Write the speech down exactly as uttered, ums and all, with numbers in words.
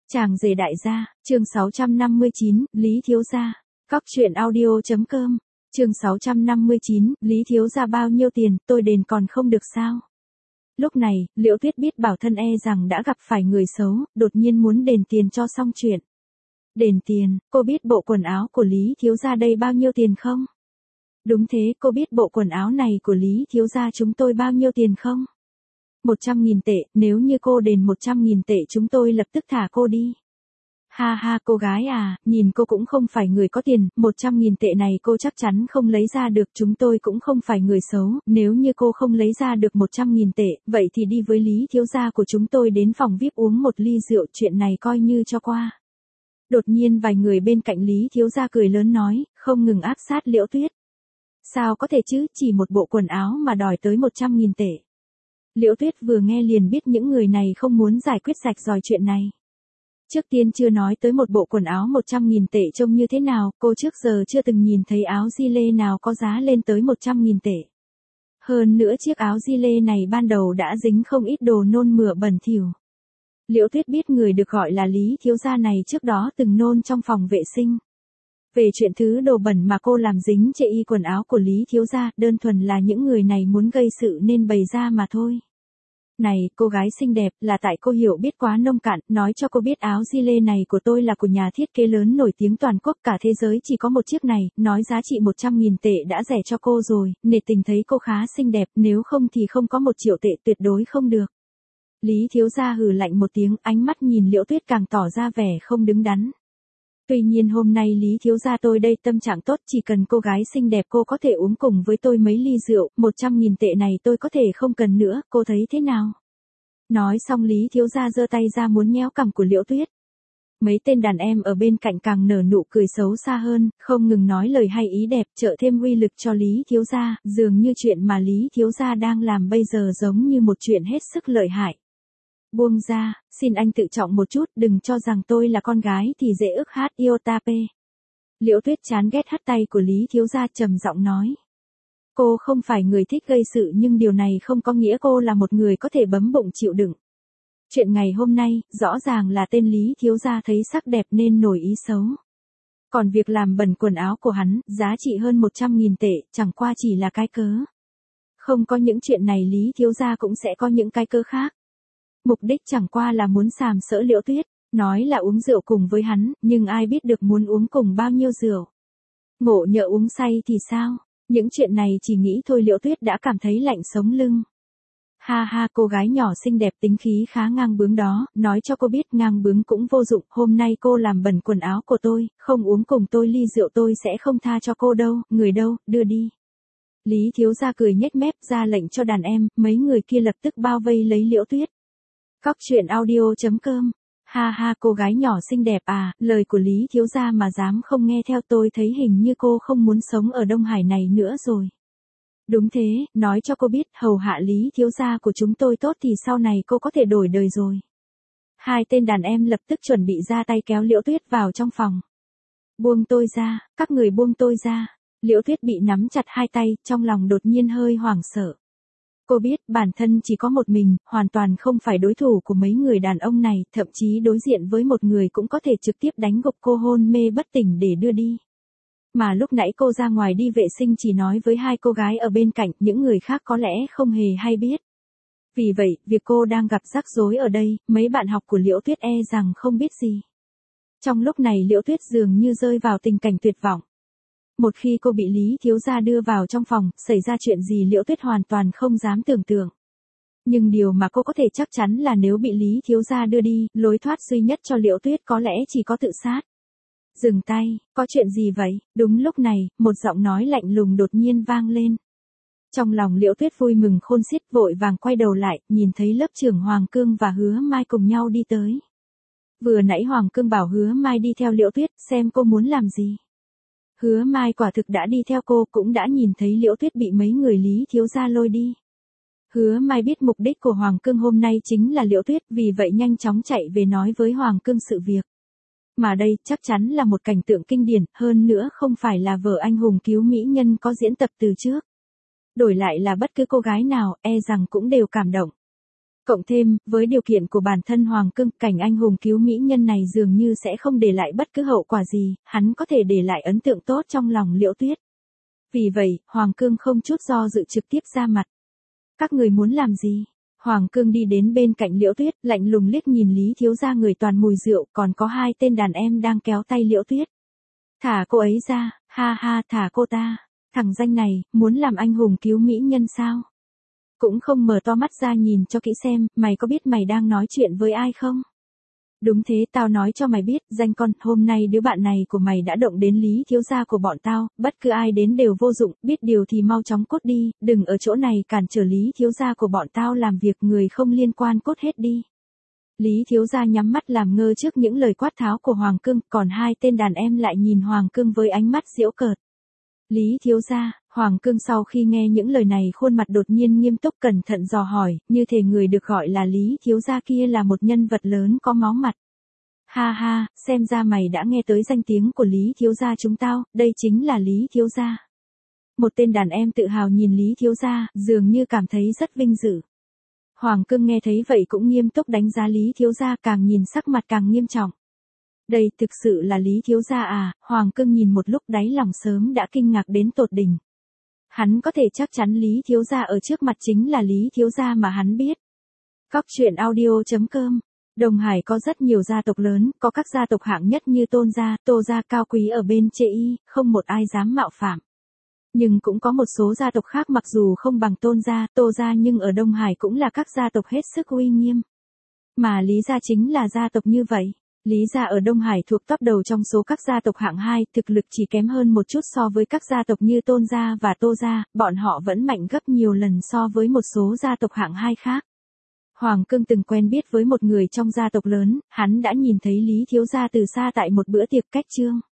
Chàng rể đại gia, chương sáu trăm năm mươi chín, Lý Thiếu Gia. Cóc truyện audio.com, chương sáu trăm năm mươi chín, Lý Thiếu Gia bao nhiêu tiền, tôi đền còn không được sao? Lúc này, Liễu Tuyết biết bảo thân e rằng đã gặp phải người xấu, đột nhiên muốn đền tiền cho xong chuyện. Đền tiền, cô biết bộ quần áo của Lý Thiếu Gia đây bao nhiêu tiền không? Đúng thế, cô biết bộ quần áo này của Lý Thiếu Gia chúng tôi bao nhiêu tiền không? Một trăm nghìn tệ, nếu như cô đền một trăm nghìn tệ chúng tôi lập tức thả cô đi. Ha ha cô gái à, nhìn cô cũng không phải người có tiền, một trăm nghìn tệ này cô chắc chắn không lấy ra được, chúng tôi cũng không phải người xấu, nếu như cô không lấy ra được một trăm nghìn tệ, vậy thì đi với Lý Thiếu Gia của chúng tôi đến phòng vi ai pi uống một ly rượu, chuyện này coi như cho qua. Đột nhiên vài người bên cạnh Lý Thiếu Gia cười lớn nói, không ngừng áp sát Liễu Tuyết. Sao có thể chứ, chỉ một bộ quần áo mà đòi tới một trăm nghìn tệ. Liễu Tuyết vừa nghe liền biết những người này không muốn giải quyết rạch ròi chuyện này. Trước tiên chưa nói tới một bộ quần áo một trăm nghìn tệ trông như thế nào, cô trước giờ chưa từng nhìn thấy áo gi lê nào có giá lên tới một trăm nghìn tệ. Hơn nữa chiếc áo gi lê này ban đầu đã dính không ít đồ nôn mửa bẩn thỉu. Liễu Tuyết biết người được gọi là Lý Thiếu Gia này trước đó từng nôn trong phòng vệ sinh. Về chuyện thứ đồ bẩn mà cô làm dính chệ y quần áo của Lý Thiếu Gia, đơn thuần là những người này muốn gây sự nên bày ra mà thôi. Này, cô gái xinh đẹp, là tại cô hiểu biết quá nông cạn, nói cho cô biết áo gi lê này của tôi là của nhà thiết kế lớn nổi tiếng toàn quốc, cả thế giới chỉ có một chiếc này, nói giá trị một trăm nghìn tệ đã rẻ cho cô rồi, nể tình thấy cô khá xinh đẹp, nếu không thì không có một triệu tệ tuyệt đối không được. Lý Thiếu Gia hừ lạnh một tiếng, ánh mắt nhìn Liễu Tuyết càng tỏ ra vẻ không đứng đắn. Tuy nhiên hôm nay Lý Thiếu Gia tôi đây tâm trạng tốt, chỉ cần cô gái xinh đẹp cô có thể uống cùng với tôi mấy ly rượu, một trăm nghìn tệ này tôi có thể không cần nữa, cô thấy thế nào? Nói xong Lý Thiếu Gia giơ tay ra muốn nhéo cằm của Liễu Tuyết. Mấy tên đàn em ở bên cạnh càng nở nụ cười xấu xa hơn, không ngừng nói lời hay ý đẹp, trợ thêm uy lực cho Lý Thiếu Gia, dường như chuyện mà Lý Thiếu Gia đang làm bây giờ giống như một chuyện hết sức lợi hại. Buông ra, xin anh tự trọng một chút, đừng cho rằng tôi là con gái thì dễ ức hát Iotape. Liễu Tuyết chán ghét hất tay của Lý Thiếu Gia trầm giọng nói. Cô không phải người thích gây sự nhưng điều này không có nghĩa cô là một người có thể bấm bụng chịu đựng. Chuyện ngày hôm nay, rõ ràng là tên Lý Thiếu Gia thấy sắc đẹp nên nổi ý xấu. Còn việc làm bẩn quần áo của hắn, giá trị hơn một trăm nghìn tệ, chẳng qua chỉ là cái cớ. Không có những chuyện này Lý Thiếu Gia cũng sẽ có những cái cớ khác. Mục đích chẳng qua là muốn sàm sỡ Liễu Tuyết, nói là uống rượu cùng với hắn, nhưng ai biết được muốn uống cùng bao nhiêu rượu. Ngộ nhỡ uống say thì sao? Những chuyện này chỉ nghĩ thôi Liễu Tuyết đã cảm thấy lạnh sống lưng. Ha ha cô gái nhỏ xinh đẹp tính khí khá ngang bướng đó, nói cho cô biết ngang bướng cũng vô dụng, hôm nay cô làm bẩn quần áo của tôi, không uống cùng tôi ly rượu tôi sẽ không tha cho cô đâu, người đâu, đưa đi. Lý Thiếu Gia cười nhếch mép ra lệnh cho đàn em, mấy người kia lập tức bao vây lấy Liễu Tuyết. Cóc truyện audio.com. Ha ha cô gái nhỏ xinh đẹp à, lời của Lý Thiếu Gia mà dám không nghe theo tôi thấy hình như cô không muốn sống ở Đông Hải này nữa rồi. Đúng thế, nói cho cô biết hầu hạ Lý Thiếu Gia của chúng tôi tốt thì sau này cô có thể đổi đời rồi. Hai tên đàn em lập tức chuẩn bị ra tay kéo Liễu Tuyết vào trong phòng. Buông tôi ra, các người buông tôi ra. Liễu Tuyết bị nắm chặt hai tay, trong lòng đột nhiên hơi hoảng sợ. Cô biết bản thân chỉ có một mình, hoàn toàn không phải đối thủ của mấy người đàn ông này, thậm chí đối diện với một người cũng có thể trực tiếp đánh gục cô hôn mê bất tỉnh để đưa đi. Mà lúc nãy cô ra ngoài đi vệ sinh chỉ nói với hai cô gái ở bên cạnh, những người khác có lẽ không hề hay biết. Vì vậy, việc cô đang gặp rắc rối ở đây, mấy bạn học của Liễu Tuyết e rằng không biết gì. Trong lúc này Liễu Tuyết dường như rơi vào tình cảnh tuyệt vọng. Một khi cô bị Lý Thiếu Gia đưa vào trong phòng, xảy ra chuyện gì Liễu Tuyết hoàn toàn không dám tưởng tượng. Nhưng điều mà cô có thể chắc chắn là nếu bị Lý Thiếu Gia đưa đi, lối thoát duy nhất cho Liễu Tuyết có lẽ chỉ có tự sát. Dừng tay, có chuyện gì vậy? Đúng lúc này, một giọng nói lạnh lùng đột nhiên vang lên. Trong lòng Liễu Tuyết vui mừng khôn xiết vội vàng quay đầu lại, nhìn thấy lớp trưởng Hoàng Cương và Hứa Mai cùng nhau đi tới. Vừa nãy Hoàng Cương bảo Hứa Mai đi theo Liễu Tuyết xem cô muốn làm gì. Hứa Mai quả thực đã đi theo cô, cũng đã nhìn thấy Liễu Tuyết bị mấy người Lý Thiếu Gia lôi đi. Hứa Mai biết mục đích của Hoàng Cương hôm nay chính là Liễu Tuyết, vì vậy nhanh chóng chạy về nói với Hoàng Cương sự việc. Mà đây chắc chắn là một cảnh tượng kinh điển, hơn nữa không phải là vở anh hùng cứu mỹ nhân có diễn tập từ trước. Đổi lại là bất cứ cô gái nào, e rằng cũng đều cảm động. Cộng thêm, với điều kiện của bản thân Hoàng Cương, cảnh anh hùng cứu mỹ nhân này dường như sẽ không để lại bất cứ hậu quả gì, hắn có thể để lại ấn tượng tốt trong lòng Liễu Tuyết. Vì vậy, Hoàng Cương không chút do dự trực tiếp ra mặt. Các người muốn làm gì? Hoàng Cương đi đến bên cạnh Liễu Tuyết, lạnh lùng liếc nhìn Lý thiếu gia người toàn mùi rượu, còn có hai tên đàn em đang kéo tay Liễu Tuyết. Thả cô ấy ra, ha ha, thả cô ta. Thằng danh này, muốn làm anh hùng cứu mỹ nhân sao? Cũng không mở to mắt ra nhìn cho kỹ xem, mày có biết mày đang nói chuyện với ai không? Đúng thế, tao nói cho mày biết, danh con, hôm nay đứa bạn này của mày đã động đến Lý thiếu gia của bọn tao, bất cứ ai đến đều vô dụng, biết điều thì mau chóng cút đi, đừng ở chỗ này cản trở Lý thiếu gia của bọn tao làm việc, người không liên quan cút hết đi. Lý thiếu gia nhắm mắt làm ngơ trước những lời quát tháo của Hoàng Cương, còn hai tên đàn em lại nhìn Hoàng Cương với ánh mắt giễu cợt. Lý thiếu gia, Hoàng Cương sau khi nghe những lời này khuôn mặt đột nhiên nghiêm túc cẩn thận dò hỏi, như thể người được gọi là Lý thiếu gia kia là một nhân vật lớn có máu mặt. Ha ha, xem ra mày đã nghe tới danh tiếng của Lý thiếu gia chúng tao, đây chính là Lý thiếu gia. Một tên đàn em tự hào nhìn Lý thiếu gia, dường như cảm thấy rất vinh dự. Hoàng Cương nghe thấy vậy cũng nghiêm túc đánh giá Lý thiếu gia, càng nhìn sắc mặt càng nghiêm trọng. Đây thực sự là Lý thiếu gia à? Hoàng Cương nhìn một lúc đáy lòng sớm đã kinh ngạc đến tột đỉnh. Hắn có thể chắc chắn Lý thiếu gia ở trước mặt chính là Lý thiếu gia mà hắn biết. Cóc truyện audio chấm com. Đông Hải có rất nhiều gia tộc lớn, có các gia tộc hạng nhất như Tôn gia, Tô gia cao quý ở bên Chê Y, không một ai dám mạo phạm. Nhưng cũng có một số gia tộc khác mặc dù không bằng Tôn gia, Tô gia nhưng ở Đông Hải cũng là các gia tộc hết sức uy nghiêm. Mà Lý gia chính là gia tộc như vậy. Lý gia ở Đông Hải thuộc top đầu trong số các gia tộc hạng hai, thực lực chỉ kém hơn một chút so với các gia tộc như Tôn gia và Tô gia, bọn họ vẫn mạnh gấp nhiều lần so với một số gia tộc hạng hai khác. Hoàng Cương từng quen biết với một người trong gia tộc lớn, hắn đã nhìn thấy Lý thiếu gia từ xa tại một bữa tiệc cách trương.